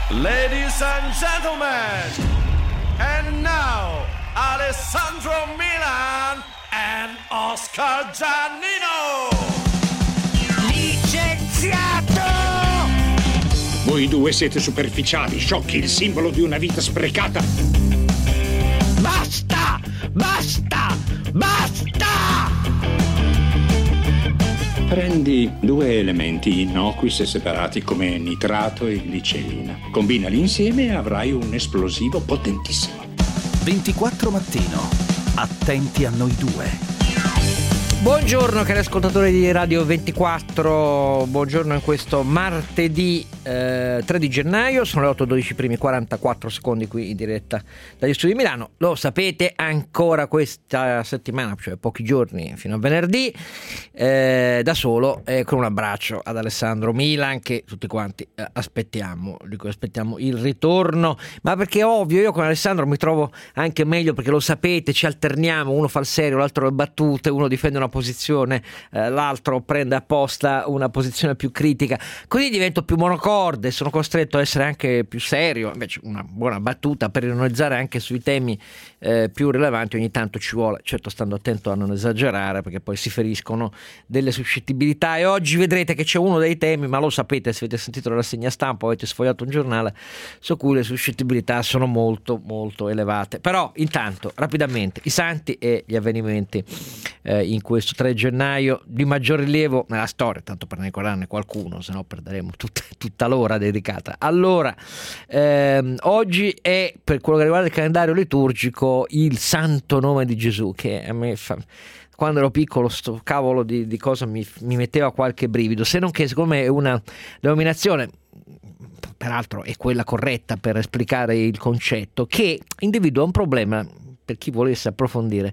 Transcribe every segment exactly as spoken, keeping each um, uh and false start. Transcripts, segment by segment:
Ladies and gentlemen, and now Alessandro Milan and Oscar Giannino. Licenziato! Voi due siete superficiali, sciocchi, il simbolo di una vita sprecata. Basta! Basta! Basta! Prendi due elementi innocui se separati come nitrato e glicerina. Combinali insieme e avrai un esplosivo potentissimo. ventiquattro Mattino. Attenti a noi due. Buongiorno cari ascoltatori di Radio ventiquattro, buongiorno in questo martedì eh, tre di gennaio, sono le otto e dodici primi quarantaquattro secondi qui in diretta dagli studi di Milano. Lo sapete, ancora questa settimana, cioè pochi giorni fino a venerdì, eh, da solo, eh, con un abbraccio ad Alessandro Milan che tutti quanti eh, aspettiamo, di cui aspettiamo il ritorno, ma perché è ovvio, io con Alessandro mi trovo anche meglio perché lo sapete, ci alterniamo, uno fa il serio, l'altro le battute, uno difende una posizione, eh, l'altro prende apposta una posizione più critica, così divento più monocorde, sono costretto a essere anche più serio. Invece una buona battuta per ironizzare anche sui temi eh, più rilevanti ogni tanto ci vuole, certo stando attento a non esagerare perché poi si feriscono delle suscettibilità, e oggi vedrete che c'è uno dei temi, ma lo sapete se avete sentito la rassegna stampa o avete sfogliato un giornale, su cui le suscettibilità sono molto molto elevate. Però intanto rapidamente i santi e gli avvenimenti eh, in questo tre gennaio di maggior rilievo nella storia, tanto per ricordarne qualcuno, se no perderemo tutta, tutta l'ora dedicata. Allora, ehm, oggi è, per quello che riguarda il calendario liturgico, il Santo Nome di Gesù, che a me fa... quando ero piccolo sto cavolo di, di cosa mi, mi metteva qualche brivido, se non che secondo me è una denominazione, peraltro è quella corretta per esplicare il concetto, che individua un problema, per chi volesse approfondire,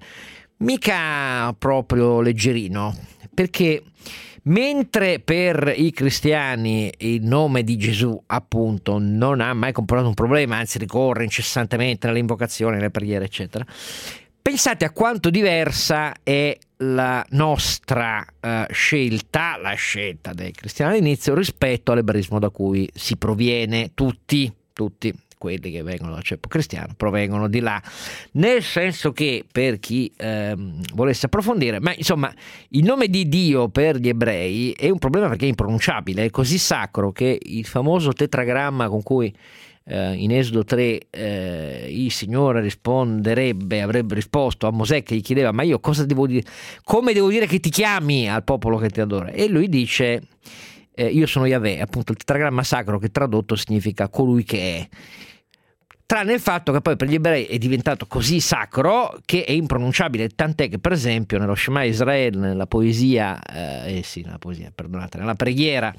mica proprio leggerino, perché mentre per i cristiani il nome di Gesù appunto non ha mai comportato un problema, anzi ricorre incessantemente nelle invocazioni, nelle preghiere eccetera, pensate a quanto diversa è la nostra uh, scelta, la scelta dei cristiani all'inizio rispetto all'ebraismo da cui si proviene, tutti, tutti quelli che vengono dal ceppo cristiano provengono di là, nel senso che, per chi ehm, volesse approfondire, ma insomma il nome di Dio per gli ebrei è un problema perché è impronunciabile, è così sacro che il famoso tetragramma con cui eh, in Esodo tre eh, il Signore risponderebbe, avrebbe risposto a Mosè che gli chiedeva: ma io cosa devo dire, come devo dire che ti chiami al popolo che ti adora? E lui dice: eh, io sono Yahweh, appunto il tetragramma sacro, che tradotto significa colui che è. Tranne il fatto che poi per gli ebrei è diventato così sacro che è impronunciabile, tant'è che per esempio nello Shema Israel, nella poesia, eh, eh sì, nella poesia, perdonate, nella preghiera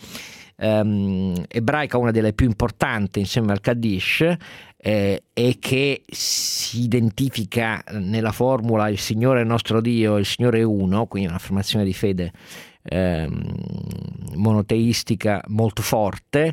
ehm, ebraica, una delle più importanti insieme al Kaddish, eh, e che si identifica nella formula il Signore è il nostro Dio, il Signore è uno, quindi un'affermazione di fede ehm, monoteistica molto forte.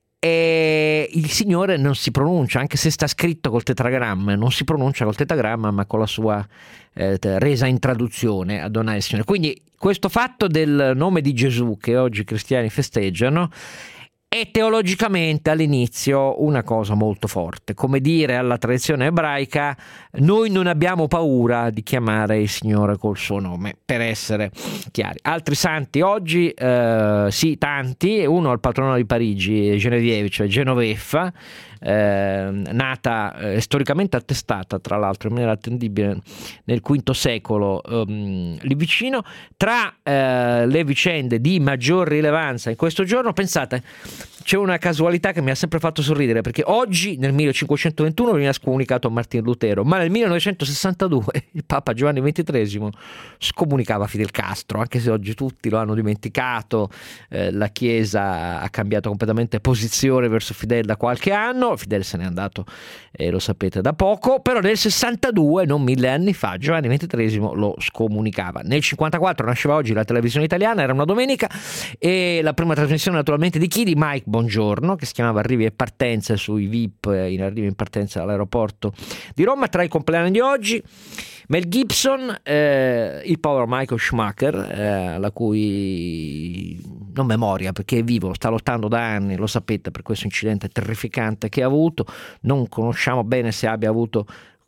E il Signore non si pronuncia, anche se sta scritto col tetragramma, non si pronuncia col tetragramma ma con la sua eh, resa in traduzione, Adonai il Signore. Quindi questo fatto del nome di Gesù che oggi i cristiani festeggiano è teologicamente all'inizio una cosa molto forte, come dire alla tradizione ebraica: noi non abbiamo paura di chiamare il Signore col suo nome, per essere chiari. Altri santi oggi, eh, sì, tanti, uno al patrono di Parigi, Genevieve, cioè Genoveffa, eh, nata eh, storicamente attestata tra l'altro in maniera attendibile nel quinto secolo um, lì vicino. Tra eh, le vicende di maggior rilevanza in questo giorno, pensate, c'è una casualità che mi ha sempre fatto sorridere, perché oggi nel millecinquecentoventuno veniva scomunicato Martin Lutero, ma nel millenovecentosessantadue il Papa Giovanni ventitreesimo scomunicava Fidel Castro, anche se oggi tutti lo hanno dimenticato. Eh, la Chiesa ha cambiato completamente posizione verso Fidel da qualche anno, Fidel se n'è andato, eh, lo sapete, da poco, però nel sessantadue, non mille anni fa, Giovanni ventitreesimo lo scomunicava. Nel cinquantaquattro nasceva Oggi, la televisione italiana, era una domenica, e la prima trasmissione naturalmente di Chidi, ma Mike Bongiorno, che si chiamava Arrivi e partenze sui V I P in arrivo e in partenza all'aeroporto di Roma. Tra i compleanni di oggi Mel Gibson, eh, il povero Michael Schumacher, eh, la cui non memoria, perché è vivo, sta lottando da anni, lo sapete, per questo incidente terrificante che ha avuto. Non conosciamo bene se abbia avuto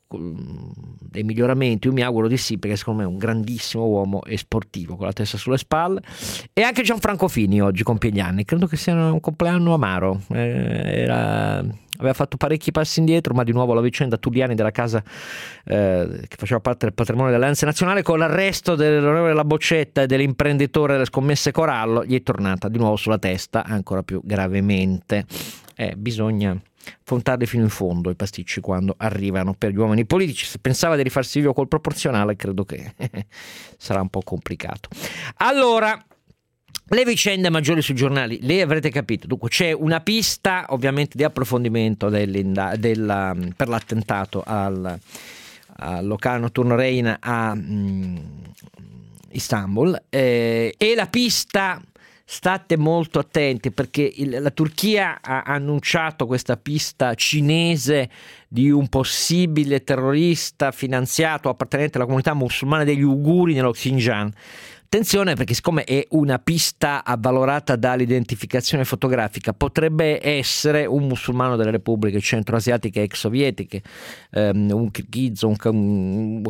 dei miglioramenti, io mi auguro di sì, perché secondo me è un grandissimo uomo e sportivo con la testa sulle spalle. E anche Gianfranco Fini oggi compie gli anni, credo che sia un compleanno amaro, eh, era, aveva fatto parecchi passi indietro, ma di nuovo la vicenda Tulliani della casa eh, che faceva parte del patrimonio dell'Alleanza Nazionale, con l'arresto dell'onorevole La Boccetta e dell'imprenditore delle scommesse Corallo, gli è tornata di nuovo sulla testa, ancora più gravemente. Eh, bisogna fontarli fino in fondo i pasticci quando arrivano per gli uomini politici. Se pensava di rifarsi vivo col proporzionale, credo che sarà un po' complicato. Allora, le vicende maggiori sui giornali, le avrete capito. Dunque, c'è una pista ovviamente di approfondimento della, per l'attentato al, al locale notturno Reina a mm, Istanbul, eh, e la pista, state molto attenti, perché il, la Turchia ha annunciato questa pista cinese di un possibile terrorista finanziato appartenente alla comunità musulmana degli Uiguri nello Xinjiang. Attenzione, perché siccome è una pista avvalorata dall'identificazione fotografica, potrebbe essere un musulmano delle repubbliche centroasiatiche ex sovietiche, um, un kirghizo, un, un,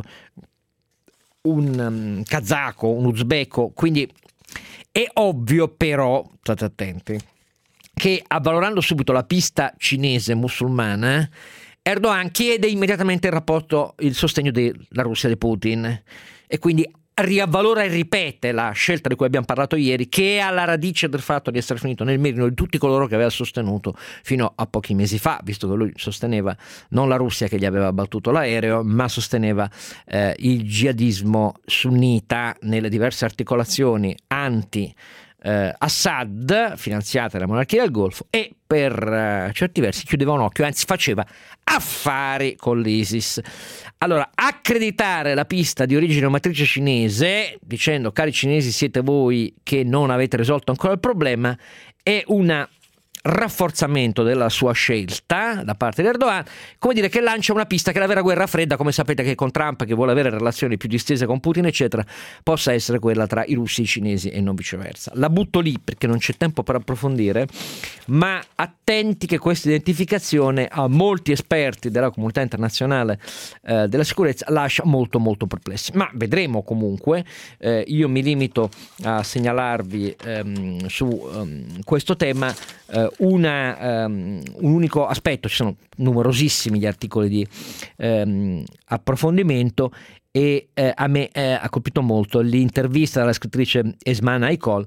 un um, kazako, un uzbeko, quindi è ovvio, però, state attenti, che avvalorando subito la pista cinese musulmana, Erdogan chiede immediatamente il rapporto, il sostegno della Russia di Putin, e quindi riavvalora e ripete la scelta di cui abbiamo parlato ieri, che è alla radice del fatto di essere finito nel mirino di tutti coloro che aveva sostenuto fino a pochi mesi fa, visto che lui sosteneva non la Russia che gli aveva abbattuto l'aereo, ma sosteneva eh, il jihadismo sunnita nelle diverse articolazioni anti eh, Assad finanziate dalla monarchia del Golfo, e per eh, certi versi chiudeva un occhio, anzi faceva affari con l'ISIS. Allora, accreditare la pista di origine o matrice cinese, dicendo cari cinesi siete voi che non avete risolto ancora il problema, è un rafforzamento della sua scelta da parte di Erdogan, come dire che lancia una pista che la vera guerra fredda, come sapete che con Trump, che vuole avere relazioni più distese con Putin eccetera, possa essere quella tra i russi e i cinesi e non viceversa. La butto lì perché non c'è tempo per approfondire, ma attenti che questa identificazione a molti esperti della comunità internazionale eh, della sicurezza lascia molto molto perplessi, ma vedremo comunque. Eh, io mi limito a segnalarvi ehm, su ehm, questo tema eh, Una, um, un unico aspetto. Ci sono numerosissimi gli articoli di um, approfondimento, e eh, a me eh, ha colpito molto l'intervista della scrittrice Esma Aykol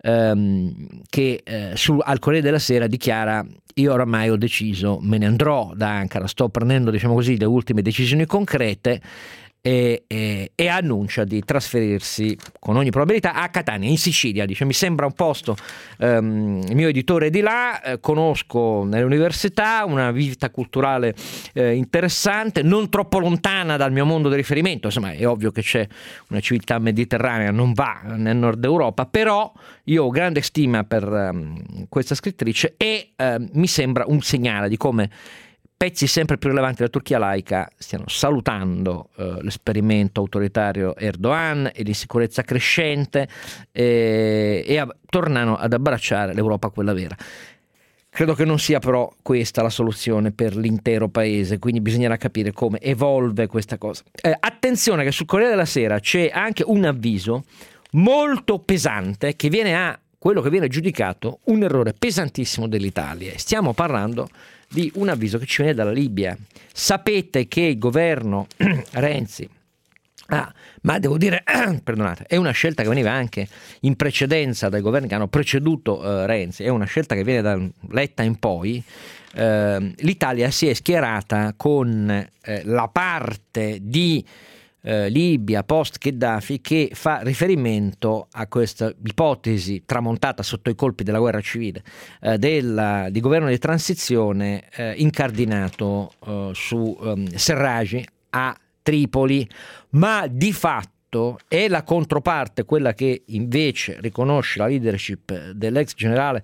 um, che eh, su, al Corriere della Sera dichiara: io oramai ho deciso, me ne andrò da Ankara, sto prendendo, diciamo così, le ultime decisioni concrete, E, e, e annuncia di trasferirsi con ogni probabilità a Catania, in Sicilia. Dice: mi sembra un posto, um, il mio editore è di là, eh, conosco nelle università, una vita culturale eh, interessante, non troppo lontana dal mio mondo di riferimento. Insomma, è ovvio che c'è una civiltà mediterranea, non va nel nord Europa, però io ho grande stima per um, questa scrittrice, e uh, mi sembra un segnale di come pezzi sempre più rilevanti della Turchia laica stiano salutando eh, l'esperimento autoritario Erdogan e l'insicurezza crescente, eh, e a, tornano ad abbracciare l'Europa, quella vera. Credo che non sia però questa la soluzione per l'intero paese, quindi bisognerà capire come evolve questa cosa. Eh, attenzione che sul Corriere della Sera c'è anche un avviso molto pesante che viene a quello che viene giudicato un errore pesantissimo dell'Italia. Stiamo parlando di un avviso che ci viene dalla Libia. Sapete che il governo Renzi, ah, ma devo dire, perdonate, è una scelta che veniva anche in precedenza dai governi che hanno preceduto eh, Renzi, è una scelta che viene da Letta in poi. Eh, L'Italia si è schierata con eh, la parte di Eh, Libia post Gheddafi che fa riferimento a questa ipotesi tramontata sotto i colpi della guerra civile eh, del, di governo di transizione eh, incardinato eh, su um, Serraj a Tripoli, ma di fatto è la controparte quella che invece riconosce la leadership dell'ex generale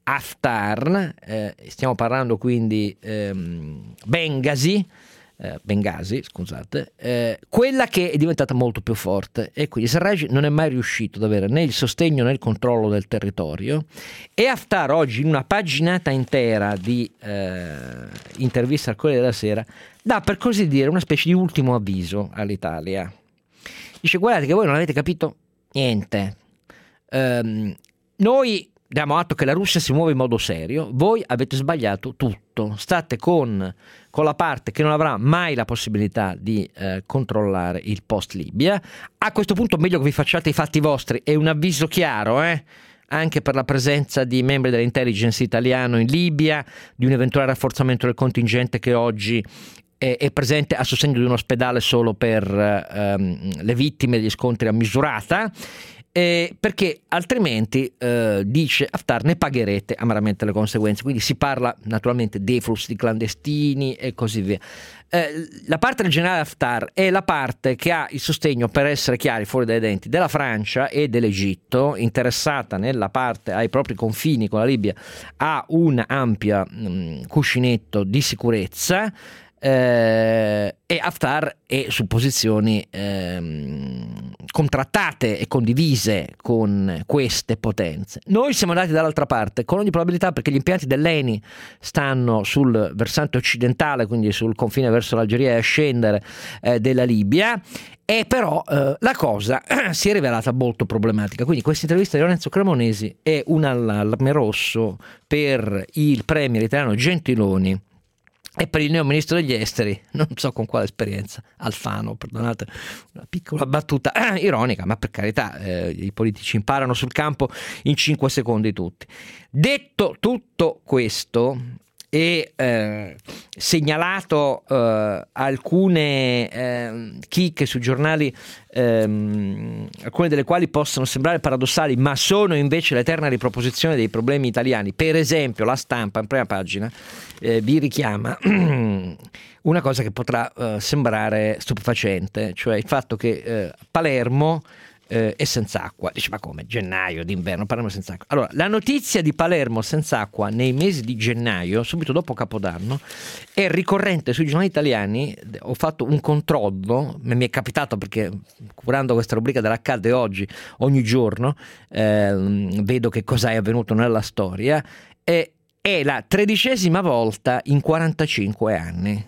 Haftar, eh, stiamo parlando quindi ehm, Bengasi, eh, Bengasi, scusate, eh, quella che è diventata molto più forte, e quindi Sarraj non è mai riuscito ad avere né il sostegno né il controllo del territorio, e Haftar oggi in una paginata intera di eh, intervista al Corriere della Sera dà, per così dire, una specie di ultimo avviso all'Italia. Dice: guardate che voi non avete capito niente, ehm, noi diamo atto che la Russia si muove in modo serio, voi avete sbagliato tutto, state con, con la parte che non avrà mai la possibilità di eh, controllare il post Libia. A questo punto meglio che vi facciate i fatti vostri, è un avviso chiaro, eh? Anche per la presenza di membri dell'intelligence italiano in Libia, di un eventuale rafforzamento del contingente che oggi è, è presente a sostegno di un ospedale solo per ehm, le vittime degli scontri a Misurata. Eh, perché altrimenti, eh, dice Haftar, ne pagherete amaramente le conseguenze. Quindi si parla naturalmente dei flussi di clandestini e così via. Eh, la parte del generale Haftar è la parte che ha il sostegno, per essere chiari fuori dai denti, della Francia e dell'Egitto, interessata nella parte ai propri confini con la Libia a un ampio mh, cuscinetto di sicurezza. Eh, e Haftar è su posizioni ehm, contrattate e condivise con queste potenze. Noi siamo andati dall'altra parte con ogni probabilità, perché gli impianti dell'E N I stanno sul versante occidentale, quindi sul confine verso l'Algeria e a scendere eh, della Libia, e però eh, la cosa si è rivelata molto problematica. Quindi questa intervista di Lorenzo Cremonesi è un allarme rosso per il premier italiano Gentiloni e per il neo ministro degli esteri, non so con quale esperienza, Alfano, perdonate una piccola battuta eh, ironica, ma per carità, eh, i politici imparano sul campo in cinque secondi tutti. Detto tutto questo e eh, segnalato eh, alcune eh, chicche sui giornali, ehm, alcune delle quali possono sembrare paradossali, ma sono invece l'eterna riproposizione dei problemi italiani. Per esempio la Stampa in prima pagina eh, vi richiama una cosa che potrà eh, sembrare stupefacente, cioè il fatto che eh, Palermo Eh, è senza acqua. Dice: ma come, gennaio d'inverno, Palermo senza acqua? Allora, la notizia di Palermo senza acqua nei mesi di gennaio, subito dopo Capodanno, è ricorrente sui giornali italiani. Ho fatto un controllo, mi è capitato perché curando questa rubrica dell'Accadde oggi, ogni giorno eh, vedo che cosa è avvenuto nella storia, e è la tredicesima volta in quarantacinque anni.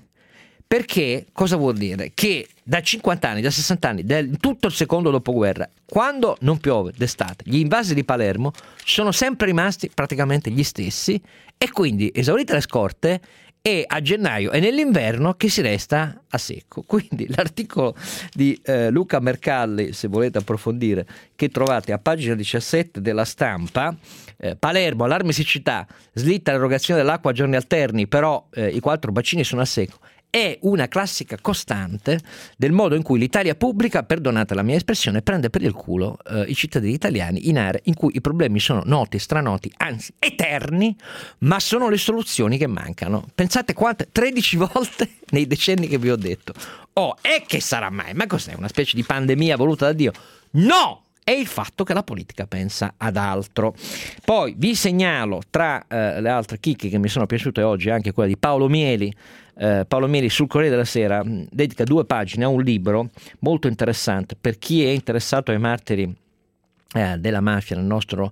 Perché cosa vuol dire? Che da cinquanta anni, da sessanta anni, del tutto il secondo dopoguerra, quando non piove d'estate, gli invasi di Palermo sono sempre rimasti praticamente gli stessi, e quindi esaurite le scorte è a gennaio e nell'inverno che si resta a secco. Quindi l'articolo di eh, Luca Mercalli, se volete approfondire, che trovate a pagina diciassette della Stampa, eh, Palermo, allarme siccità, slitta l'erogazione dell'acqua a giorni alterni, però eh, i quattro bacini sono a secco, è una classica costante del modo in cui l'Italia pubblica, perdonate la mia espressione, prende per il culo eh, i cittadini italiani in aree in cui i problemi sono noti, stranoti, anzi eterni, ma sono le soluzioni che mancano. Pensate quante, tredici volte nei decenni che vi ho detto. Oh, e che sarà mai? Ma cos'è? Una specie di pandemia voluta da Dio? No! È il fatto che la politica pensa ad altro. Poi vi segnalo, tra eh, le altre chicche che mi sono piaciute oggi, anche quella di Paolo Mieli. Eh, Paolo Mieli sul Corriere della Sera mh, dedica due pagine a un libro molto interessante per chi è interessato ai martiri eh, della mafia nel nostro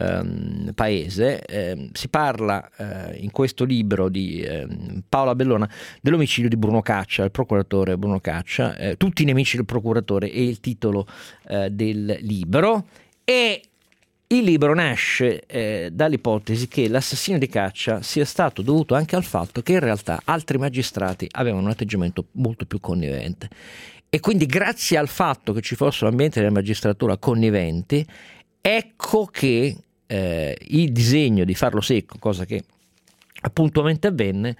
ehm, paese. Eh, si parla eh, in questo libro di eh, Paola Bellona dell'omicidio di Bruno Caccia, il procuratore Bruno Caccia, eh, tutti i nemici del procuratore è il titolo eh, del libro, e il libro nasce eh, dall'ipotesi che l'assassinio di Caccia sia stato dovuto anche al fatto che in realtà altri magistrati avevano un atteggiamento molto più connivente, e quindi grazie al fatto che ci fossero ambienti della magistratura conniventi, ecco che eh, il disegno di farlo secco, cosa che puntualmente avvenne,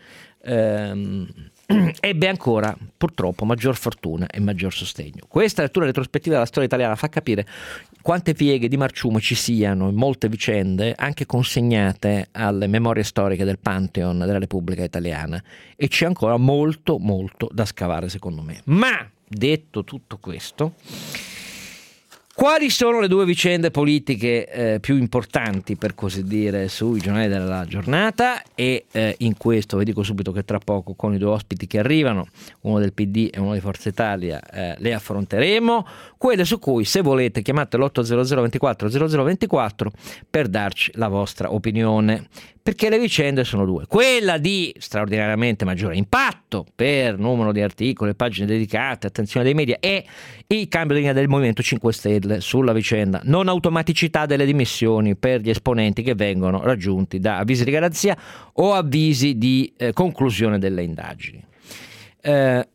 ehm, ebbe ancora purtroppo maggior fortuna e maggior sostegno. Questa lettura retrospettiva della storia italiana fa capire quante pieghe di marciume ci siano in molte vicende, anche consegnate alle memorie storiche del Pantheon della Repubblica Italiana, e c'è ancora molto molto da scavare secondo me. Ma detto tutto questo, Quali sono le due vicende politiche eh, più importanti, per così dire, sui giornali della giornata? E eh, in questo vi dico subito che tra poco con i due ospiti che arrivano, uno del P D e uno di Forza Italia, eh, le affronteremo. Quelle su cui, se volete, chiamate l'otto zero zero ventiquattro zero zero ventiquattro per darci la vostra opinione. Perché le vicende sono due: quella di straordinariamente maggiore impatto per numero di articoli, pagine dedicate, attenzione dei media, e il cambio di linea del Movimento cinque Stelle sulla vicenda non automaticità delle dimissioni per gli esponenti che vengono raggiunti da avvisi di garanzia o avvisi di eh, conclusione delle indagini. Eh,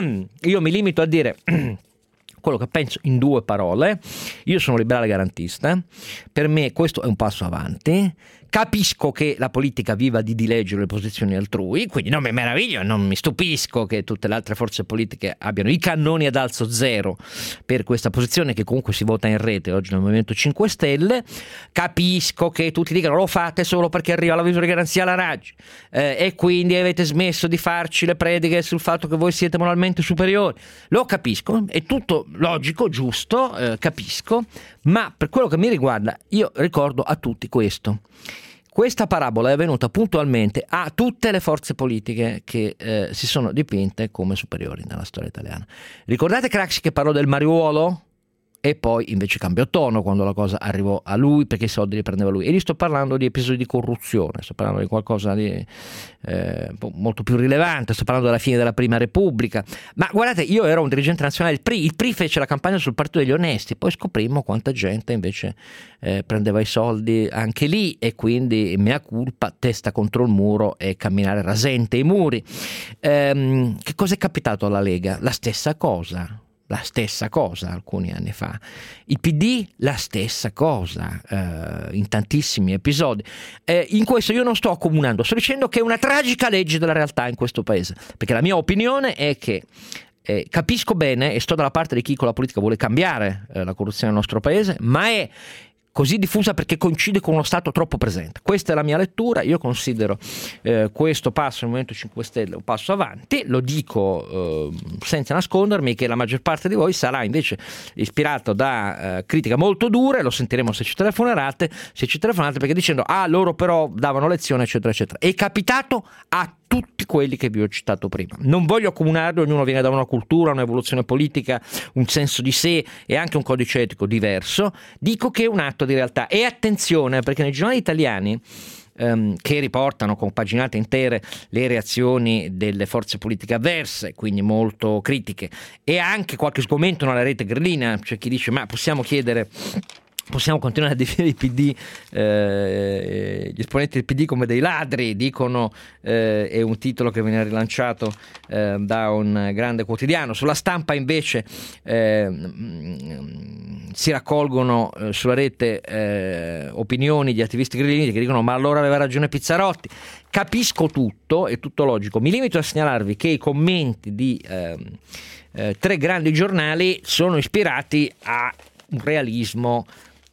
io mi limito a dire quello che penso in due parole. Io sono liberale garantista, per me questo è un passo avanti. Capisco che la politica viva di dileggere le posizioni altrui, quindi non mi meraviglio, non mi stupisco che tutte le altre forze politiche abbiano i cannoni ad alzo zero per questa posizione, che comunque si vota in rete oggi nel Movimento cinque Stelle. Capisco che tutti dicano lo fate solo perché arriva l'avviso di garanzia alla Raggi eh, e quindi avete smesso di farci le prediche sul fatto che voi siete moralmente superiori. Lo capisco, è tutto logico, giusto, eh, capisco, ma per quello che mi riguarda io ricordo a tutti questo. Questa parabola è venuta puntualmente a tutte le forze politiche che eh, si sono dipinte come superiori nella storia italiana. Ricordate Craxi che parlò del mariuolo? E poi invece cambiò tono quando la cosa arrivò a lui, perché i soldi li prendeva lui. E gli sto parlando di episodi di corruzione, sto parlando di qualcosa di eh, molto più rilevante, sto parlando della fine della Prima Repubblica. Ma guardate, io ero un dirigente nazionale, il P R I, il P R I fece la campagna sul partito degli onesti, poi scoprimmo quanta gente invece eh, prendeva i soldi anche lì, e quindi mea culpa, testa contro il muro e camminare rasente i muri. Ehm, che cosa è capitato alla Lega? La stessa cosa. La stessa cosa alcuni anni fa. Il P D la stessa cosa eh, in tantissimi episodi. Eh, in questo io non sto accomunando, sto dicendo che è una tragica legge della realtà in questo paese, perché la mia opinione è che eh, capisco bene e sto dalla parte di chi con la politica vuole cambiare eh, la corruzione nel nostro paese, ma è così diffusa perché coincide con uno Stato troppo presente. Questa è la mia lettura. Io considero eh, questo passo del Movimento cinque Stelle un passo avanti. Lo dico eh, senza nascondermi che la maggior parte di voi sarà invece ispirato da eh, critiche molto dure. Lo sentiremo se ci telefonerate, se ci telefonate, perché dicendo ah loro però davano lezione eccetera eccetera. È capitato a tutti quelli che vi ho citato prima. Non voglio accomunarli, ognuno viene da una cultura, un'evoluzione politica, un senso di sé e anche un codice etico diverso. Dico che è un atto di realtà. E attenzione, perché nei giornali italiani ehm, che riportano con paginate intere le reazioni delle forze politiche avverse, quindi molto critiche, e anche qualche sgomento nella rete grillina, c'è chi dice ma possiamo chiedere... Possiamo continuare a definire il P D, eh, gli esponenti del P D come dei ladri, dicono, eh, è un titolo che viene rilanciato eh, da un grande quotidiano. Sulla Stampa invece eh, si raccolgono eh, sulla rete eh, opinioni di attivisti grillini che dicono ma allora aveva ragione Pizzarotti. Capisco tutto, è tutto logico. Mi limito a segnalarvi che i commenti di eh, eh, tre grandi giornali sono ispirati a un realismo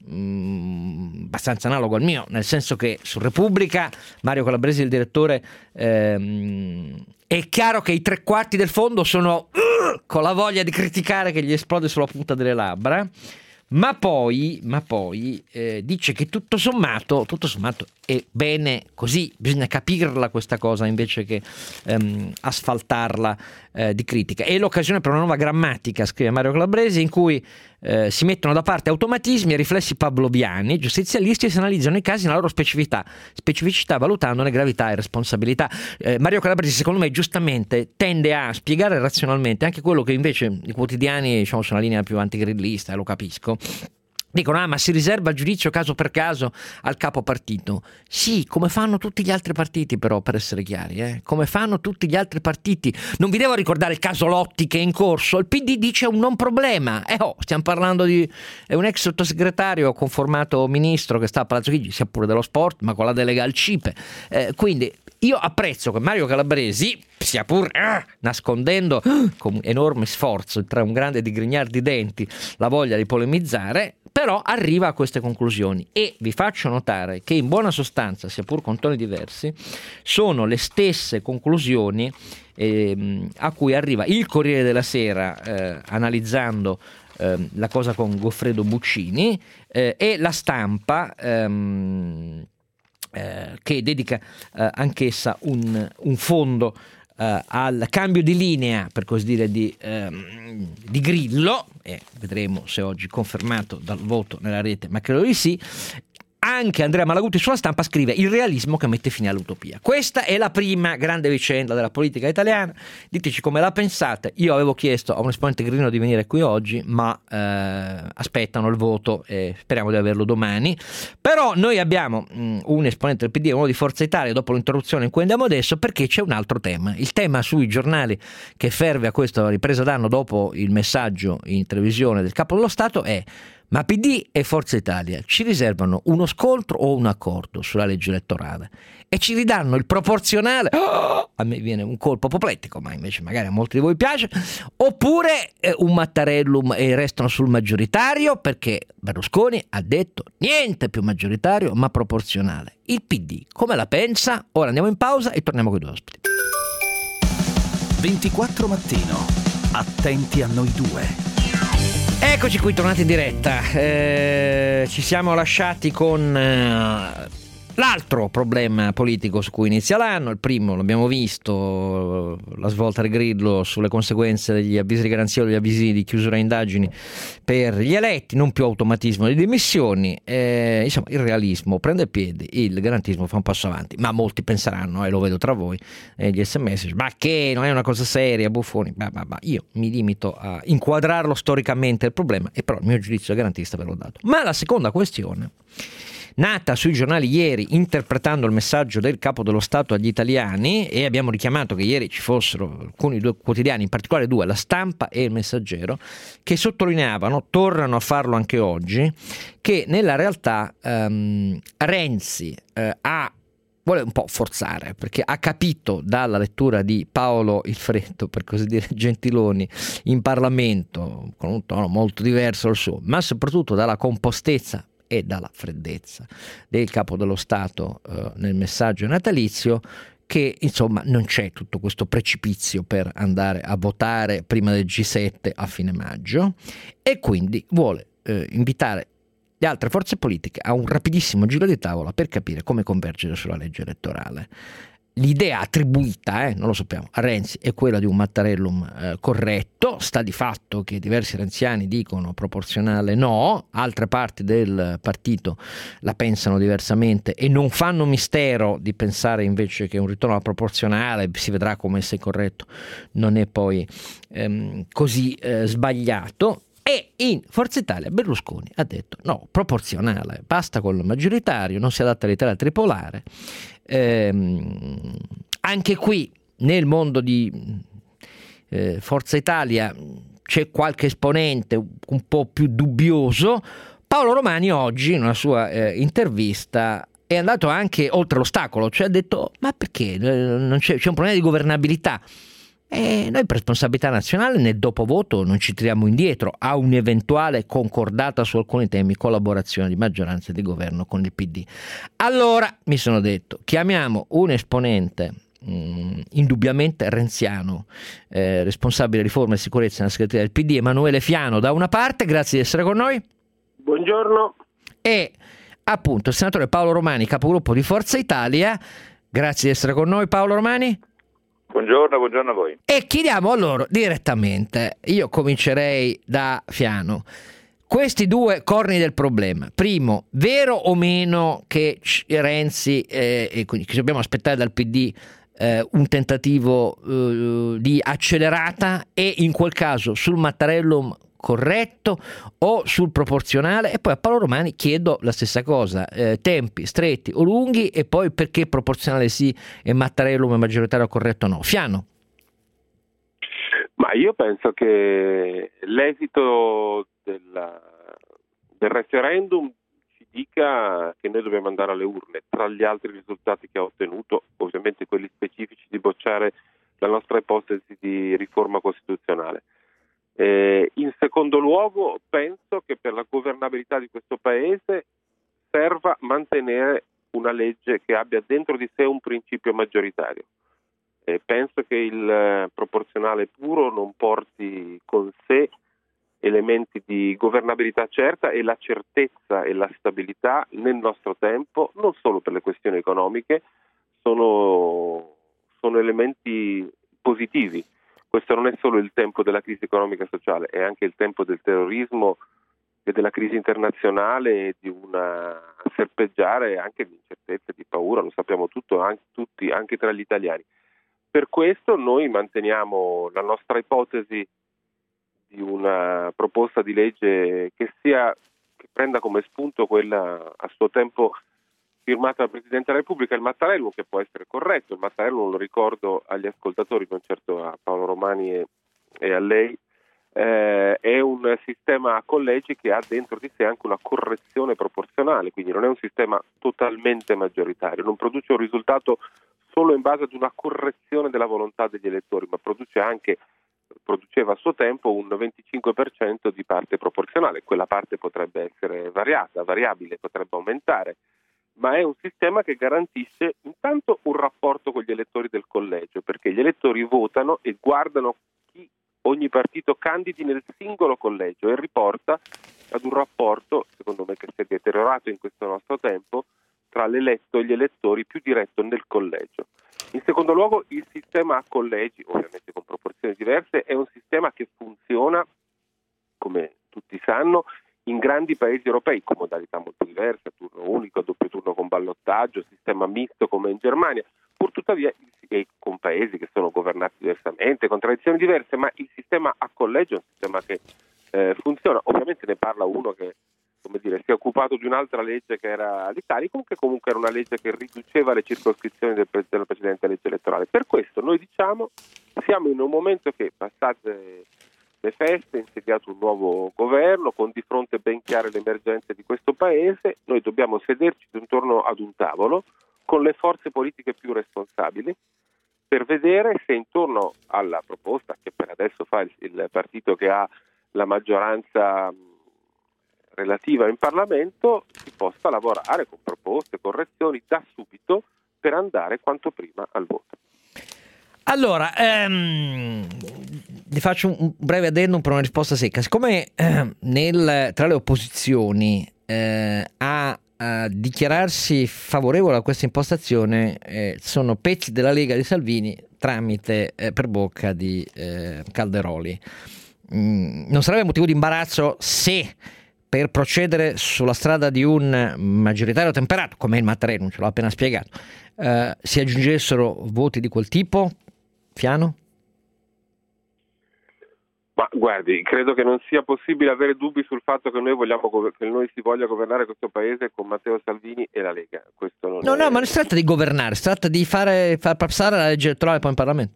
abbastanza analogo al mio, nel senso che su Repubblica Mario Calabresi, il direttore, ehm, è chiaro che i tre quarti del fondo sono uh, con la voglia di criticare che gli esplode sulla punta delle labbra, ma poi, ma poi eh, dice che tutto sommato, tutto sommato è bene così, bisogna capirla questa cosa invece che ehm, asfaltarla eh, di critica. È l'occasione per una nuova grammatica, scrive Mario Calabresi, in cui eh, si mettono da parte automatismi e riflessi pavloviani, i giustizialisti si analizzano i casi nella loro specificità, specificità valutandone gravità e responsabilità. Eh, Mario Calabresi, secondo me, giustamente tende a spiegare razionalmente anche quello che invece i quotidiani, diciamo, su una linea più antigrillista, lo capisco, dicono ah ma si riserva il giudizio caso per caso al capo partito. Sì, come fanno tutti gli altri partiti, però, per essere chiari, eh? come fanno tutti gli altri partiti. Non vi devo ricordare il caso Lotti che è in corso. Il P D dice un non problema. Eh oh, stiamo parlando di è un ex sottosegretario conformato ministro che sta a Palazzo Chigi, sia pure dello sport, ma con la delega al CIPE. Eh, quindi io apprezzo che Mario Calabresi, sia pur eh, nascondendo eh, con enorme sforzo tra un grande digrignare di denti la voglia di polemizzare, però arriva a queste conclusioni. E vi faccio notare che in buona sostanza, sia pur con toni diversi, sono le stesse conclusioni eh, a cui arriva il Corriere della Sera eh, analizzando ehm, la cosa con Goffredo Buccini, eh, e La Stampa, ehm, eh, che dedica eh, anch'essa un, un fondo eh, al cambio di linea, per così dire, di, ehm, di Grillo, e vedremo se oggi confermato dal voto nella rete, ma credo di sì. Anche Andrea Malaguti sulla Stampa scrive: il realismo che mette fine all'utopia. Questa è la prima grande vicenda della politica italiana. Diteci come la pensate. Io avevo chiesto a un esponente grillino di venire qui oggi, ma eh, aspettano il voto e speriamo di averlo domani. Però noi abbiamo mh, un esponente del P D e uno di Forza Italia dopo l'interruzione in cui andiamo adesso, perché c'è un altro tema. Il tema sui giornali che ferve a questa ripresa d'anno dopo il messaggio in televisione del Capo dello Stato è: ma P D e Forza Italia ci riservano uno scontro o un accordo sulla legge elettorale e ci ridanno il proporzionale? Oh, a me viene un colpo apopletico, ma invece magari a molti di voi piace. Oppure eh, un Mattarellum e restano sul maggioritario, perché Berlusconi ha detto niente più maggioritario ma proporzionale. Il P D come la pensa? Ora andiamo in pausa e torniamo con i due ospiti. ventiquattro Mattino. Attenti a noi due. Eccoci qui, tornati in diretta. Eh, ci siamo lasciati con eh, l'altro problema politico su cui inizia l'anno. Il primo l'abbiamo visto, la svolta del Grillo sulle conseguenze degli avvisi di garanzia o degli avvisi di chiusura indagini per gli eletti, non più automatismo di dimissioni. Eh, insomma, il realismo prende piede, il garantismo fa un passo avanti, ma molti penseranno, e lo vedo tra voi, eh, gli sms, ma che non è una cosa seria, buffoni. Bah, bah, bah. Io mi limito a inquadrarlo storicamente il problema, e però il mio giudizio garantista ve l'ho dato. Ma la seconda questione, nata sui giornali ieri interpretando il messaggio del Capo dello Stato agli italiani, e abbiamo richiamato che ieri ci fossero alcuni due quotidiani, in particolare due, La Stampa e Il Messaggero, che sottolineavano, tornano a farlo anche oggi, che nella realtà ehm, Renzi eh, ha vuole un po' forzare, perché ha capito dalla lettura di Paolo il Freddo, per così dire, Gentiloni in Parlamento, con un tono molto diverso dal suo, ma soprattutto dalla compostezza e dalla freddezza del Capo dello Stato eh, nel messaggio natalizio, che insomma non c'è tutto questo precipizio per andare a votare prima del G sette a fine maggio, e quindi vuole eh, invitare le altre forze politiche a un rapidissimo giro di tavola per capire come convergere sulla legge elettorale. L'idea attribuita, eh, non lo sappiamo, a Renzi è quella di un Mattarellum eh, corretto. Sta di fatto che diversi renziani dicono proporzionale no, altre parti del partito la pensano diversamente e non fanno mistero di pensare invece che un ritorno alla proporzionale, si vedrà come se corretto, non è poi ehm, così eh, sbagliato. E in Forza Italia Berlusconi ha detto no, proporzionale, basta col maggioritario, non si adatta all'Italia tripolare. Ehm, anche qui nel mondo di eh, Forza Italia c'è qualche esponente un po' più dubbioso. Paolo Romani oggi in una sua eh, intervista è andato anche oltre l'ostacolo, cioè ha detto ma perché non c'è, c'è un problema di governabilità. E noi per responsabilità nazionale nel dopovoto non ci tiriamo indietro a un'eventuale concordata su alcuni temi, collaborazione di maggioranza e di governo con il P D. Allora mi sono detto, chiamiamo un esponente mh, indubbiamente renziano, eh, responsabile riforma e sicurezza nella segreteria del P D, Emanuele Fiano, da una parte, grazie di essere con noi. Buongiorno. E appunto il senatore Paolo Romani, capogruppo di Forza Italia, grazie di essere con noi Paolo Romani. Buongiorno, buongiorno a voi. E chiediamo a loro direttamente, io comincerei da Fiano, questi due corni del problema. Primo, vero o meno che Renzi, eh, e quindi che dobbiamo aspettare dal P D eh, un tentativo eh, di accelerata, e in quel caso sul Mattarellum corretto o sul proporzionale? E poi a Paolo Romani chiedo la stessa cosa, eh, tempi stretti o lunghi, e poi perché proporzionale sì e Mattarellum e maggioritario corretto no. Fiano. Ma io penso che l'esito della, del referendum ci dica che noi dobbiamo andare alle urne. Tra gli altri risultati che ha ottenuto, ovviamente quelli specifici di bocciare la nostra ipotesi di riforma costituzionale. Eh, in secondo luogo, penso che per la governabilità di questo Paese serva mantenere una legge che abbia dentro di sé un principio maggioritario. Eh, penso che il eh, proporzionale puro non porti con sé elementi di governabilità certa e la certezza e la stabilità nel nostro tempo, non solo per le questioni economiche, sono, sono elementi positivi. Questo non è solo il tempo della crisi economica e sociale, è anche il tempo del terrorismo e della crisi internazionale e di una serpeggiare anche di incertezza, di paura, lo sappiamo tutto, anche, tutti, anche tra gli italiani. Per questo noi manteniamo la nostra ipotesi di una proposta di legge che sia che prenda come spunto quella a suo tempo firmata dal Presidente della Repubblica, il Mattarellum, che può essere corretto. Il Mattarellum, lo ricordo agli ascoltatori, non certo a Paolo Romani e, e a lei, eh, è un sistema a collegi che ha dentro di sé anche una correzione proporzionale, quindi non è un sistema totalmente maggioritario, non produce un risultato solo in base ad una correzione della volontà degli elettori, ma produce anche produceva a suo tempo un venticinque per cento di parte proporzionale. Quella parte potrebbe essere variata, variabile, potrebbe aumentare, ma è un sistema che garantisce intanto un rapporto con gli elettori del collegio, perché gli elettori votano e guardano chi ogni partito candidi nel singolo collegio e riporta ad un rapporto, secondo me, che si è deteriorato in questo nostro tempo, tra l'eletto e gli elettori più diretto nel collegio. In secondo luogo, il sistema a collegi, ovviamente con proporzioni diverse, è un sistema che funziona, come tutti sanno, in grandi paesi europei, con modalità molto diverse, turno unico, doppio turno con ballottaggio, sistema misto come in Germania, pur tuttavia e con paesi che sono governati diversamente, con tradizioni diverse, ma il sistema a collegio è un sistema che eh, funziona. Ovviamente ne parla uno che, come dire, si è occupato di un'altra legge che era l'Italicum, che comunque era una legge che riduceva le circoscrizioni del, della precedente legge elettorale. Per questo noi diciamo siamo in un momento che, passate le feste, è insediato un nuovo governo con di fronte ben chiare le emergenze di questo paese, noi dobbiamo sederci intorno ad un tavolo con le forze politiche più responsabili per vedere se intorno alla proposta che per adesso fa il, il partito che ha la maggioranza relativa in Parlamento si possa lavorare con proposte, correzioni da subito per andare quanto prima al voto. Allora, ehm, vi faccio un breve addendum per una risposta secca. Siccome eh, nel, tra le opposizioni eh, a, a dichiararsi favorevole a questa impostazione eh, sono pezzi della Lega di Salvini tramite eh, per bocca di eh, Calderoli. Mm, non sarebbe motivo di imbarazzo se per procedere sulla strada di un maggioritario temperato, come il Mattarellum, ce l'ho appena spiegato, eh, si aggiungessero voti di quel tipo? Fiano? Ma guardi, credo che non sia possibile avere dubbi sul fatto che noi vogliamo che noi si voglia governare questo paese con Matteo Salvini e la Lega. Questo non no, è... no, ma non si tratta di governare, si tratta di fare, far passare la legge elettorale poi in Parlamento.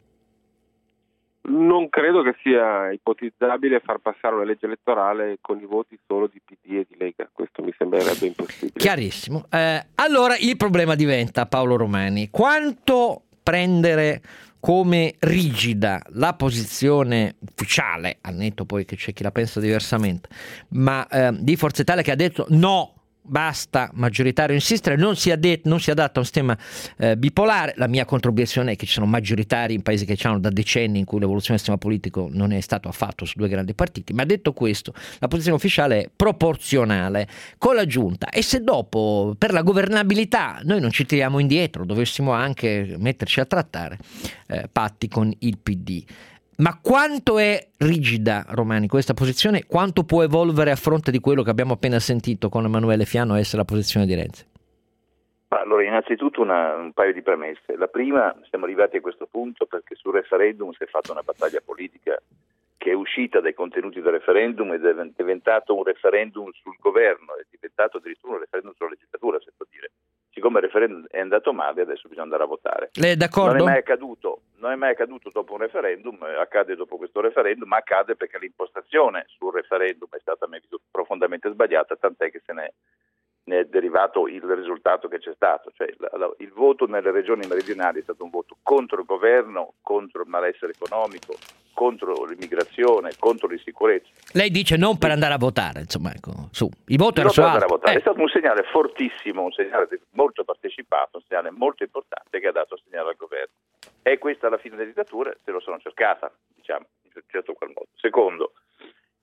Non credo che sia ipotizzabile far passare una legge elettorale con i voti solo di P D e di Lega, questo mi sembrerebbe impossibile. Chiarissimo. Eh, allora il problema diventa, Paolo Romani, quanto prendere come rigida la posizione ufficiale, al netto poi che c'è chi la pensa diversamente, ma eh, di Forza Italia che ha detto no, basta maggioritario insistere, non si, adet- non si adatta a un sistema eh, bipolare. La mia controobiezione è che ci sono maggioritari in paesi che hanno da decenni in cui l'evoluzione del sistema politico non è stato affatto su due grandi partiti, ma detto questo la posizione ufficiale è proporzionale con l'aggiunta, e se dopo per la governabilità noi non ci tiriamo indietro, dovessimo anche metterci a trattare eh, patti con il P D. Ma quanto è rigida, Romani, questa posizione? Quanto può evolvere a fronte di quello che abbiamo appena sentito con Emanuele Fiano essere la posizione di Renzi? Allora, innanzitutto una, un paio di premesse. La prima, siamo arrivati a questo punto perché sul referendum si è fatta una battaglia politica che è uscita dai contenuti del referendum ed è diventato un referendum sul governo, è diventato addirittura un referendum sulla legislatura, se può dire. Siccome il referendum è andato male, adesso bisogna andare a votare. Lei è d'accordo? Non è mai accaduto, non è mai accaduto dopo un referendum, accade dopo questo referendum, ma accade perché l'impostazione sul referendum è stata a mio avviso profondamente sbagliata, tant'è che se ne è, ne è derivato il risultato che c'è stato. Cioè la, la, il voto nelle regioni meridionali è stato un voto contro il governo, contro il malessere economico, contro l'immigrazione, contro l'insicurezza. Lei dice non per andare a votare, insomma, ecco, su. Il voto era non su per andare altro. a votare. Eh. È stato un segnale fortissimo, un segnale molto partecipato, un segnale molto importante che ha dato segnale al governo. È questa la fine della dittatura? Se lo sono cercata, diciamo, in un certo qual modo. Secondo,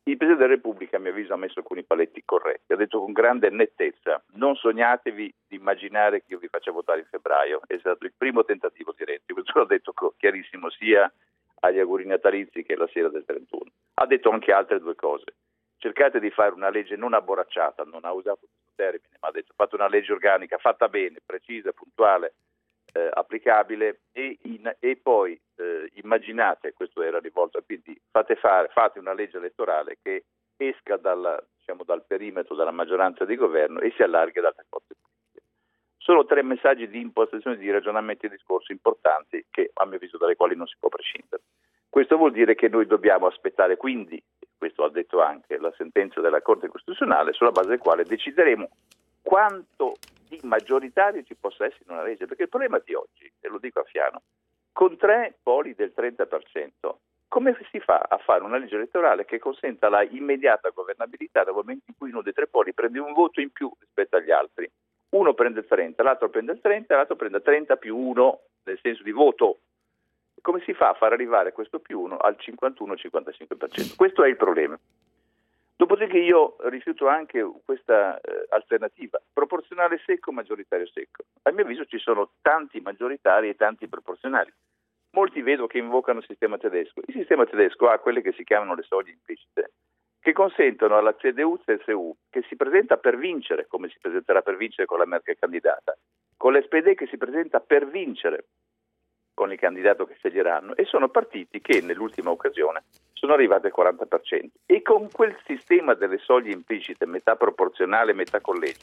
il Presidente della Repubblica, a mio avviso, ha messo alcuni paletti corretti. Ha detto con grande nettezza: non sognatevi di immaginare che io vi faccia votare in febbraio. È stato il primo tentativo di Renzi, questo l'ha detto chiarissimo sia agli auguri natalizi che la sera del trentuno. Ha detto anche altre due cose: cercate di fare una legge non abborracciata, non ha usato questo termine, ma ha detto fate una legge organica, fatta bene, precisa, puntuale, eh, applicabile, e, in, e poi eh, immaginate, questo era rivolto al P D, fate, fare, fate una legge elettorale che esca dal, diciamo, dal perimetro della maggioranza di governo e si allarghi ad altre forze politiche. Sono tre messaggi di impostazione, di ragionamenti e discorsi importanti che, a mio avviso, dalle quali non si può prescindere. Questo vuol dire che noi dobbiamo aspettare quindi, questo ha detto anche la sentenza della Corte Costituzionale, sulla base del quale decideremo quanto di maggioritario ci possa essere in una legge, perché il problema di oggi, e lo dico a Fiano, con tre poli del trenta per cento, come si fa a fare una legge elettorale che consenta la immediata governabilità nel momento in cui uno dei tre poli prende un voto in più rispetto agli altri? Uno prende il trenta, l'altro prende il trenta, l'altro prende trenta più uno nel senso di voto. Come si fa a far arrivare questo più uno al cinquantuno cinquantacinque per cento? Questo è il problema. Dopodiché io rifiuto anche questa eh, alternativa, proporzionale secco, maggioritario secco. A mio avviso ci sono tanti maggioritari e tanti proporzionali. Molti vedo che invocano il sistema tedesco. Il sistema tedesco ha quelle che si chiamano le soglie implicite, che consentono alla C D U C S U, che si presenta per vincere, come si presenterà per vincere con la Merkel candidata, con l'S P D che si presenta per vincere con il candidato che sceglieranno, e sono partiti che nell'ultima occasione sono arrivati al quaranta per cento. E con quel sistema delle soglie implicite, metà proporzionale, metà collegi,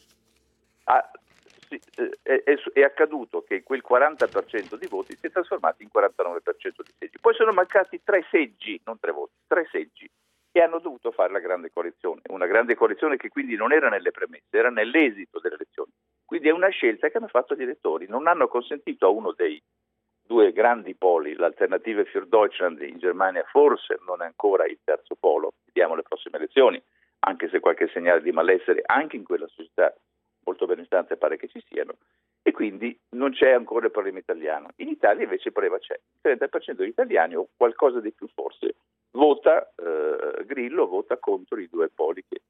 ha, si, è, è, è accaduto che quel quaranta per cento di voti si è trasformato in quarantanove per cento di seggi. Poi sono mancati tre seggi, non tre voti, tre seggi, e hanno dovuto fare la grande coalizione. Una grande coalizione che quindi non era nelle premesse, era nell'esito delle elezioni. Quindi è una scelta che hanno fatto gli elettori, non hanno consentito a uno dei due grandi poli, l'Alternative für Deutschland in Germania forse non è ancora il terzo polo, vediamo le prossime elezioni, anche se qualche segnale di malessere anche in quella società molto benestante pare che ci siano, e quindi non c'è ancora il problema italiano. In Italia invece il problema c'è, il trenta per cento degli italiani o qualcosa di più forse vota eh, Grillo, vota contro i due poli che,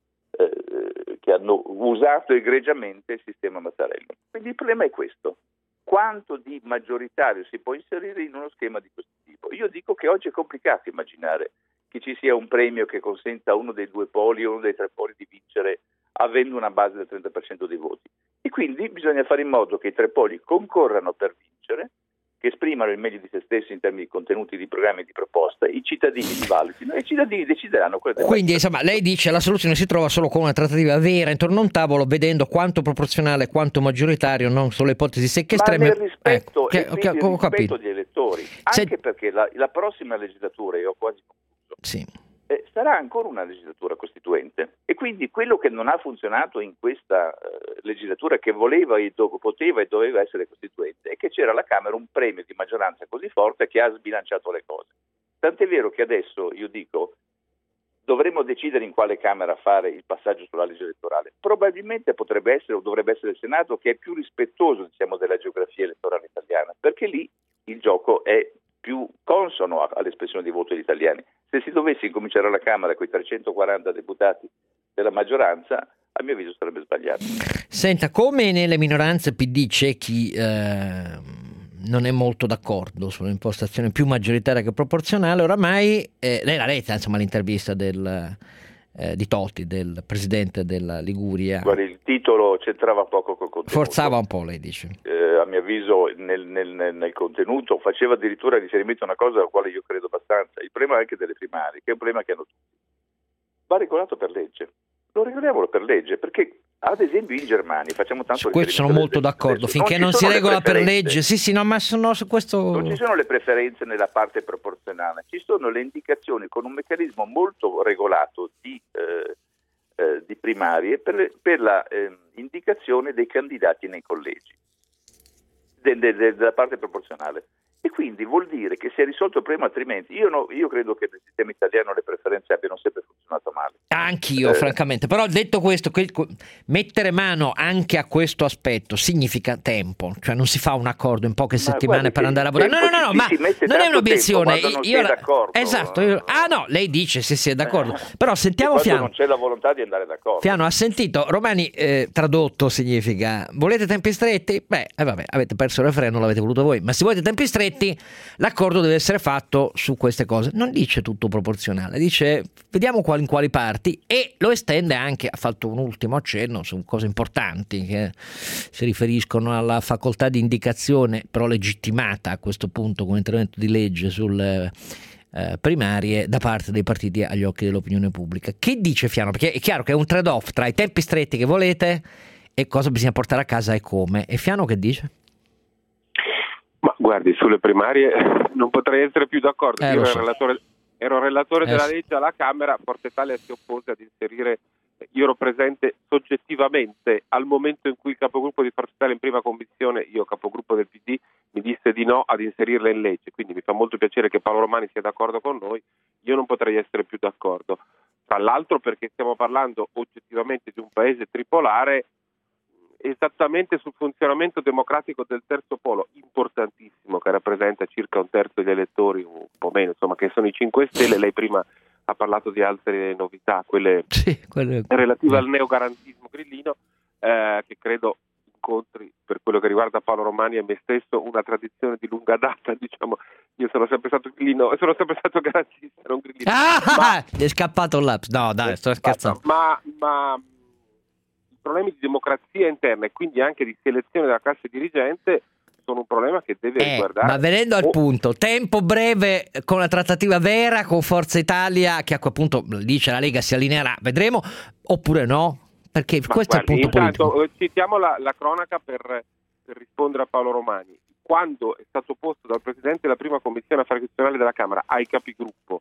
eh, che hanno usato egregiamente il sistema Mattarella. Quindi il problema è questo: quanto di maggioritario si può inserire in uno schema di questo tipo? Io dico che oggi è complicato immaginare che ci sia un premio che consenta a uno dei due poli o uno dei tre poli di vincere avendo una base del trenta per cento dei voti. E quindi bisogna fare in modo che i tre poli concorrano per vincere, che esprimano il meglio di se stessi in termini di contenuti, di programmi e di proposta, i cittadini li valutino e i cittadini decideranno quello che Quindi insomma lei dice la soluzione si trova solo con una trattativa vera intorno a un tavolo, vedendo quanto proporzionale e quanto maggioritario, non solo ipotesi secche estreme. Ma nel rispetto, ecco, e che, quindi ho, ho il rispetto capito. degli elettori, anche Se... perché la, la prossima legislatura, io ho quasi concluso, sì. eh, sarà ancora una legislatura costituente, e quindi quello che non ha funzionato in questa eh, legislatura, che voleva e do, poteva e doveva essere costituente, è che c'era alla Camera un premio di maggioranza così forte che ha sbilanciato le cose. Tant'è vero che adesso io dico dovremmo decidere in quale Camera fare il passaggio sulla legge elettorale. Probabilmente potrebbe essere o dovrebbe essere il Senato, che è più rispettoso, diciamo, della geografia elettorale italiana, perché lì il gioco è più consono all'espressione di voto degli italiani. Se si dovesse incominciare alla Camera con i trecentoquaranta deputati della maggioranza, a mio avviso sarebbe sbagliato. Senta, come nelle minoranze P D c'è chi eh, non è molto d'accordo sull'impostazione più maggioritaria che proporzionale, oramai eh, lei l'ha letta, insomma, l'intervista del, eh, di Totti, del presidente della Liguria. Guarda, il titolo c'entrava poco col contenuto. Forzava un po', lei dice. Eh, a mio avviso nel, nel, nel contenuto faceva addirittura riferimento a una cosa alla quale io credo abbastanza, il problema anche delle primarie, che è un problema che hanno tutti. Va regolato per legge. Lo regoliamolo per legge, perché ad esempio in Germania facciamo tanto su questo sono molto d'accordo, adesso, finché non, non si regola per legge, sì sì no ma sono su questo non ci sono le preferenze nella parte proporzionale, ci sono le indicazioni con un meccanismo molto regolato di, eh, eh, di primarie per, le, per la eh, indicazione dei candidati nei collegi de, de, de, della parte proporzionale. E quindi vuol dire che si è risolto il problema, altrimenti io, no, io credo che nel sistema italiano le preferenze abbiano sempre funzionato male. Anch'io, eh. francamente. Però detto questo, que- mettere mano anche a questo aspetto significa tempo, cioè non si fa un accordo in poche ma settimane per andare a lavorare. No, no, no, no, ma non è un'obiezione. Tempo, io la... Esatto. Io... Ah no, lei dice se si è d'accordo. Eh. Però sentiamo Fiano. Non c'è la volontà di andare d'accordo. Fiano ha sentito, Romani eh, tradotto significa volete tempi stretti? Beh, eh, vabbè, avete perso il referendum, l'avete voluto voi, ma se volete tempi stretti l'accordo deve essere fatto su queste cose. Non dice tutto proporzionale, dice vediamo quali, in quali parti, e lo estende anche, ha fatto un ultimo accenno su cose importanti che si riferiscono alla facoltà di indicazione, però legittimata a questo punto con intervento di legge sulle eh, primarie da parte dei partiti agli occhi dell'opinione pubblica. Che dice Fiano? Perché è chiaro che è un trade-off tra i tempi stretti che volete e cosa bisogna portare a casa e come. E Fiano che dice? Ma guardi, sulle primarie non potrei essere più d'accordo. Eh, Io ero, so. relatore, ero relatore eh, della sì. legge alla Camera, Forza Italia si oppose ad inserire, io ero presente soggettivamente al momento in cui il capogruppo di Forza Italia in prima commissione, io capogruppo del P D, mi disse di no ad inserirla in legge, quindi mi fa molto piacere che Paolo Romani sia d'accordo con noi, io non potrei essere più d'accordo. Tra l'altro perché stiamo parlando oggettivamente di un paese tripolare, esattamente sul funzionamento democratico del terzo polo, importantissimo, che rappresenta circa un terzo degli elettori, un po' meno, insomma, che sono i cinque Stelle. Lei prima ha parlato di altre novità, quelle sì, quelle... relative al neogarantismo grillino, eh, che credo incontri, per quello che riguarda Paolo Romani e me stesso, una tradizione di lunga data. Diciamo, io sono sempre stato grillino, sono sempre stato garantista, non grillino. Ah, ma... è scappato il lapsus. No, dai, sto scherzando. Ma, ma problemi di democrazia interna e quindi anche di selezione della classe dirigente sono un problema che deve eh, riguardare. Ma venendo al oh. punto, tempo breve con la trattativa vera con Forza Italia, che a quel punto dice la Lega si allineerà, vedremo, oppure no? Perché ma questo guardi, è il punto intanto, politico. Citiamo la, la cronaca per, per rispondere a Paolo Romani. Quando è stato posto dal Presidente della prima commissione affari costituzionali della Camera ai capigruppo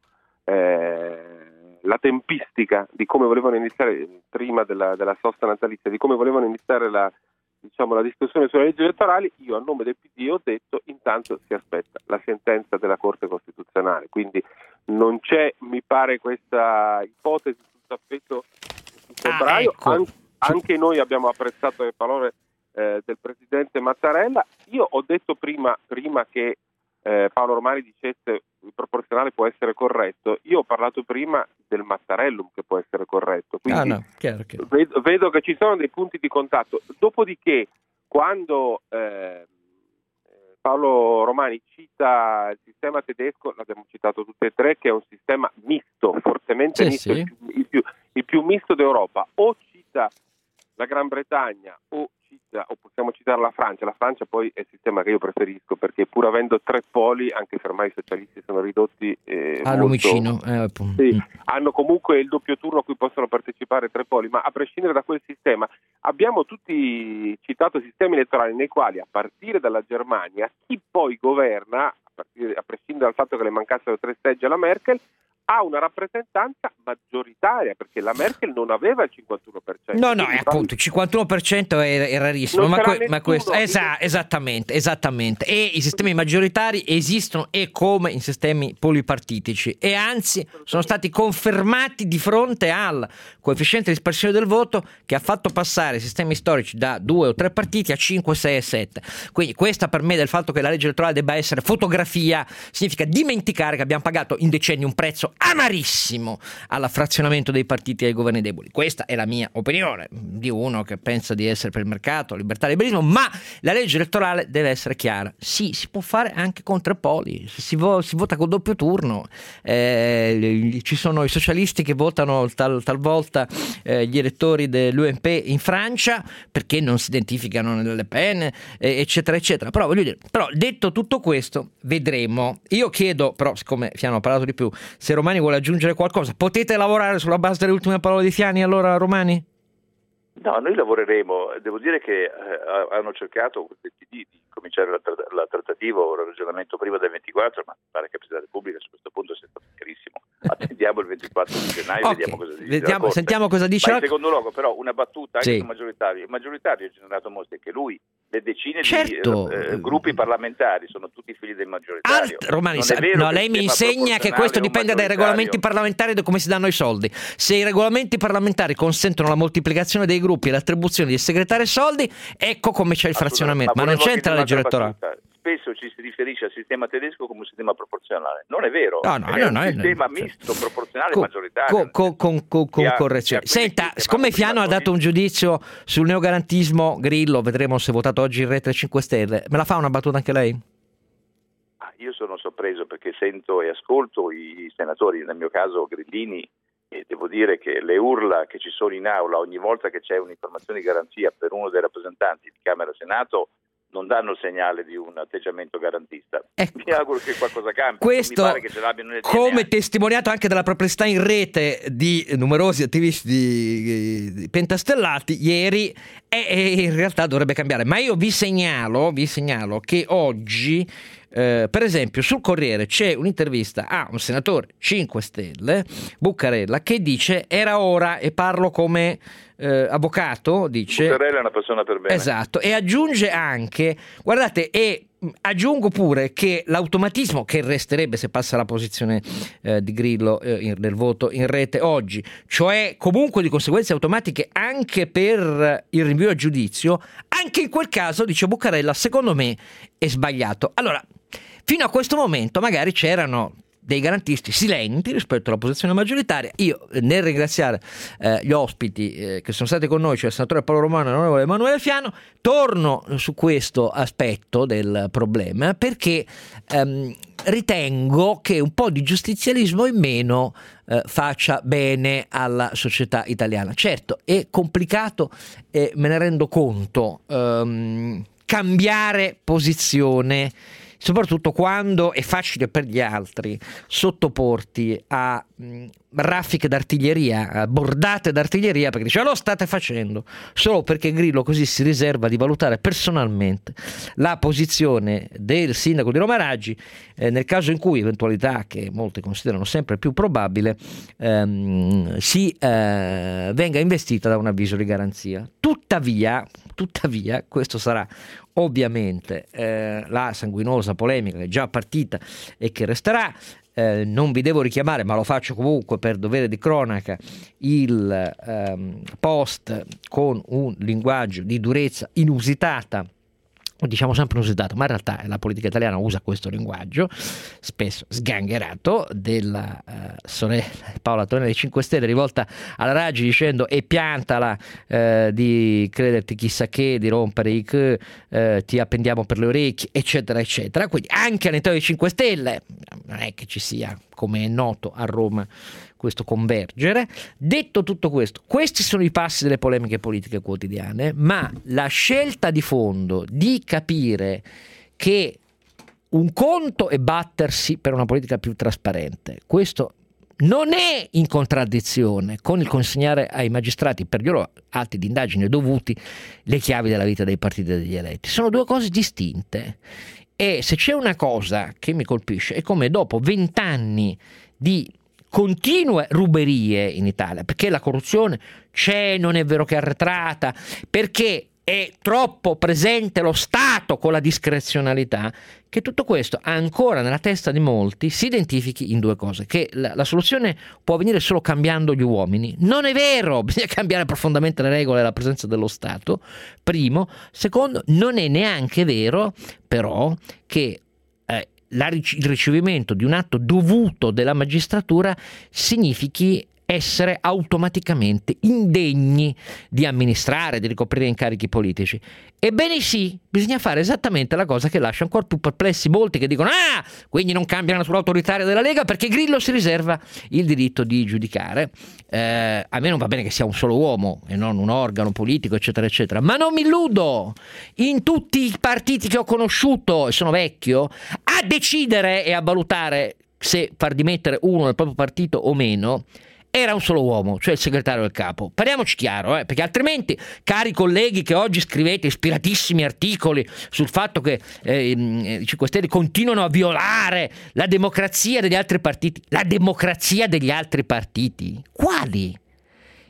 eh, la tempistica di come volevano iniziare prima della, della sosta natalizia, di come volevano iniziare la, diciamo, la discussione sulle leggi elettorali, io a nome del P D ho detto intanto si aspetta la sentenza della Corte Costituzionale, quindi non c'è, mi pare, questa ipotesi sul tappeto di febbraio. Ah, ecco. An- anche noi abbiamo apprezzato le parole eh, del Presidente Mattarella. Io ho detto prima, prima che eh, Paolo Romani dicesse il proporzionale può essere corretto, io ho parlato prima del Mattarellum che può essere corretto, quindi ah, no. chiaro, chiaro. Vedo, vedo che ci sono dei punti di contatto. Dopodiché quando eh, Paolo Romani cita il sistema tedesco, l'abbiamo citato tutte e tre, che è un sistema misto, fortemente sì, misto, sì. Il, più, il, più, il più misto d'Europa, o cita la Gran Bretagna o cita, o possiamo citare la Francia. La Francia poi è il sistema che io preferisco, perché pur avendo tre poli, anche se ormai i socialisti sono ridotti eh, a lumicino, eh, sì, hanno comunque il doppio turno a cui possono partecipare tre poli, ma a prescindere da quel sistema abbiamo tutti citato sistemi elettorali nei quali, a partire dalla Germania, chi poi governa, a, partire, a prescindere dal fatto che le mancassero tre seggi alla Merkel, ha una rappresentanza maggioritaria, perché la Merkel non aveva il cinquantuno per cento. No, no, è appunto il cinquantuno per cento è, è rarissimo, ma, que- ma questo esa- esattamente, esattamente. E i sistemi maggioritari esistono e come in sistemi polipartitici, e anzi sono stati confermati di fronte al coefficiente di dispersione del voto che ha fatto passare i sistemi storici da due o tre partiti a cinque, sei e sette. Quindi questa per me del fatto che la legge elettorale debba essere fotografia significa dimenticare che abbiamo pagato in decenni un prezzo amarissimo alla frazionamento dei partiti e ai governi deboli. Questa è la mia opinione, di uno che pensa di essere per il mercato, libertà e liberismo, ma la legge elettorale deve essere chiara. Sì, si può fare anche con tre poli, si, vo- si vota con doppio turno, eh, ci sono i socialisti che votano tal- talvolta eh, gli elettori dell'U M P in Francia perché non si identificano nelle Pen, eh, eccetera eccetera. Però voglio dire, però detto tutto questo, vedremo. Io chiedo, però siccome Fiano ha parlato di più, se Romani vuole aggiungere qualcosa, potete lavorare sulla base delle ultime parole di Fiani allora, Romani? No, noi lavoreremo. Devo dire che eh, hanno cercato di, di cominciare la, tra- la trattativa o il ragionamento prima del ventiquattro, ma pare che il Presidente della Repubblica su questo punto sia stato chiarissimo. Attendiamo il ventiquattro di gennaio e okay. vediamo cosa dice. Vediamo, sentiamo cosa dice. Ma la... in secondo luogo, però, una battuta anche sì. sul maggioritario. Il maggioritario ha generato mostre che lui le decine certo. di eh, gruppi parlamentari sono tutti figli del maggioritario. Alt- Romani, sa- no, lei mi insegna che questo dipende dai regolamenti parlamentari e da come si danno i soldi. Se i regolamenti parlamentari consentono la moltiplicazione dei gruppi e l'attribuzione di segretari e soldi, ecco come c'è il frazionamento, ma, ma non c'entra la legge elettorale. Spesso ci si riferisce al sistema tedesco come un sistema proporzionale. Non è vero, no, no, è no, un no, sistema no, misto, proporzionale co- maggioritario. Co- co- co- con correzione. Senta, siccome Fiano ha dato un giudizio sul neogarantismo, Grillo, vedremo se è votato oggi in rete cinque Stelle, me la fa una battuta anche lei? Ah, io sono sorpreso perché sento e ascolto i senatori, nel mio caso Grillini, e devo dire che le urla che ci sono in aula ogni volta che c'è un'informazione di garanzia per uno dei rappresentanti di Camera e Senato non danno il segnale di un atteggiamento garantista. Ecco, mi auguro che qualcosa cambi. Questo, mi pare che ce l'abbiano nel come D N A. testimoniato anche dalla perplessità in rete di numerosi attivisti di, di pentastellati ieri, e, e in realtà dovrebbe cambiare. Ma io vi segnalo, vi segnalo che oggi Eh, per esempio sul Corriere c'è un'intervista a un senatore cinque Stelle, Buccarella, che dice era ora, e parlo come eh, avvocato, dice Buccarella è una persona per bene. Esatto, e aggiunge anche, guardate, e aggiungo pure che l'automatismo che resterebbe se passa la posizione eh, di Grillo eh, in, del voto in rete oggi, cioè comunque di conseguenze automatiche anche per il rinvio a giudizio, anche in quel caso, dice Buccarella, secondo me è sbagliato. Allora, fino a questo momento magari c'erano dei garantisti silenti rispetto alla posizione maggioritaria. Io, nel ringraziare eh, gli ospiti eh, che sono stati con noi, cioè il senatore Paolo Romano e l'onorevole Emanuele Fiano, torno su questo aspetto del problema perché ehm, ritengo che un po' di giustizialismo in meno eh, faccia bene alla società italiana. Certo, è complicato e me ne rendo conto, ehm, cambiare posizione, soprattutto quando è facile per gli altri sottoporti a mh, raffiche d'artiglieria, a bordate d'artiglieria, perché dice lo state facendo solo perché Grillo così si riserva di valutare personalmente la posizione del sindaco di Roma Raggi eh, nel caso in cui, eventualità che molti considerano sempre più probabile, ehm, si eh, venga investita da un avviso di garanzia. Tuttavia, tuttavia questo sarà ovviamente eh, la sanguinosa polemica che è già partita e che resterà. Eh, non vi devo richiamare, ma lo faccio comunque per dovere di cronaca, il ehm, post con un linguaggio di durezza inusitata, diciamo sempre inusitato, ma in realtà la politica italiana usa questo linguaggio spesso sgangherato della uh, sorella Paola Tonelli cinque Stelle rivolta alla Raggi dicendo e piantala uh, di crederti chissà che, di rompere i che, uh, ti appendiamo per le orecchie, eccetera eccetera. Quindi anche all'interno dei cinque Stelle non è che ci sia, come è noto a Roma, questo convergere. Detto tutto questo, questi sono i passi delle polemiche politiche quotidiane, ma la scelta di fondo di capire che un conto è battersi per una politica più trasparente, questo non è in contraddizione con il consegnare ai magistrati per gli loro atti di indagine dovuti le chiavi della vita dei partiti e degli eletti. Sono due cose distinte, e se c'è una cosa che mi colpisce è come dopo vent'anni di continue ruberie in Italia, perché la corruzione c'è, non è vero che è arretrata, perché è troppo presente lo Stato con la discrezionalità, che tutto questo ancora nella testa di molti si identifichi in due cose: che la, la soluzione può avvenire solo cambiando gli uomini. Non è vero, bisogna cambiare profondamente le regole della presenza dello Stato, primo. Secondo, non è neanche vero però che eh, la, il ricevimento di un atto dovuto della magistratura significhi essere automaticamente indegni di amministrare, di ricoprire incarichi politici. Ebbene sì, bisogna fare esattamente la cosa che lascia ancora più perplessi molti, che dicono ah, quindi non cambia la natura autoritaria della Lega perché Grillo si riserva il diritto di giudicare. Eh, a me non va bene che sia un solo uomo e non un organo politico, eccetera eccetera, ma non mi illudo, in tutti i partiti che ho conosciuto, e sono vecchio, a decidere e a valutare se far dimettere uno del proprio partito o meno era un solo uomo, cioè il segretario del capo. Parliamoci chiaro, eh, perché altrimenti, cari colleghi che oggi scrivete ispiratissimi articoli sul fatto che eh, i cinque Stelle continuano a violare la democrazia degli altri partiti, la democrazia degli altri partiti, quali?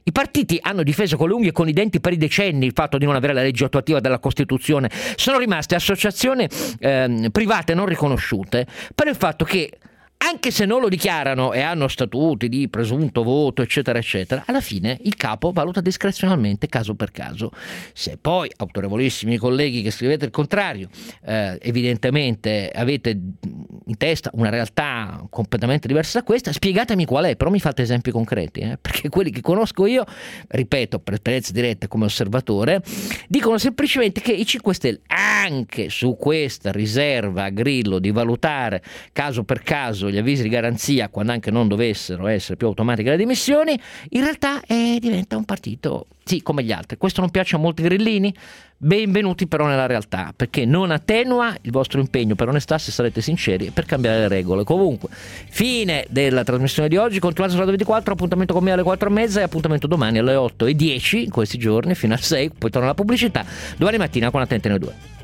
I partiti hanno difeso con le unghie e con i denti per i decenni il fatto di non avere la legge attuativa della Costituzione. Sono rimaste associazioni eh, private non riconosciute per il fatto che, anche se non lo dichiarano e hanno statuti di presunto voto, eccetera, eccetera, alla fine il capo valuta discrezionalmente caso per caso. Se poi, autorevolissimi colleghi che scrivete il contrario, eh, evidentemente avete in testa una realtà completamente diversa da questa, spiegatemi qual è, però mi fate esempi concreti, eh? Perché quelli che conosco io, ripeto, per esperienza diretta come osservatore, dicono semplicemente che i cinque Stelle, anche su questa riserva a Grillo di valutare caso per caso gli avvisi di garanzia, quando anche non dovessero essere più automatiche le dimissioni, in realtà eh, diventa un partito, sì, come gli altri. Questo non piace a molti grillini? Benvenuti però nella realtà, perché non attenua il vostro impegno per onestà, se sarete sinceri, e per cambiare le regole. Comunque, fine della trasmissione di oggi. Continuate su Radio ventiquattro, appuntamento con me alle quattro e mezza e appuntamento domani alle otto e dieci, in questi giorni fino alle sei, poi torna la pubblicità, domani mattina con Attenti noi due.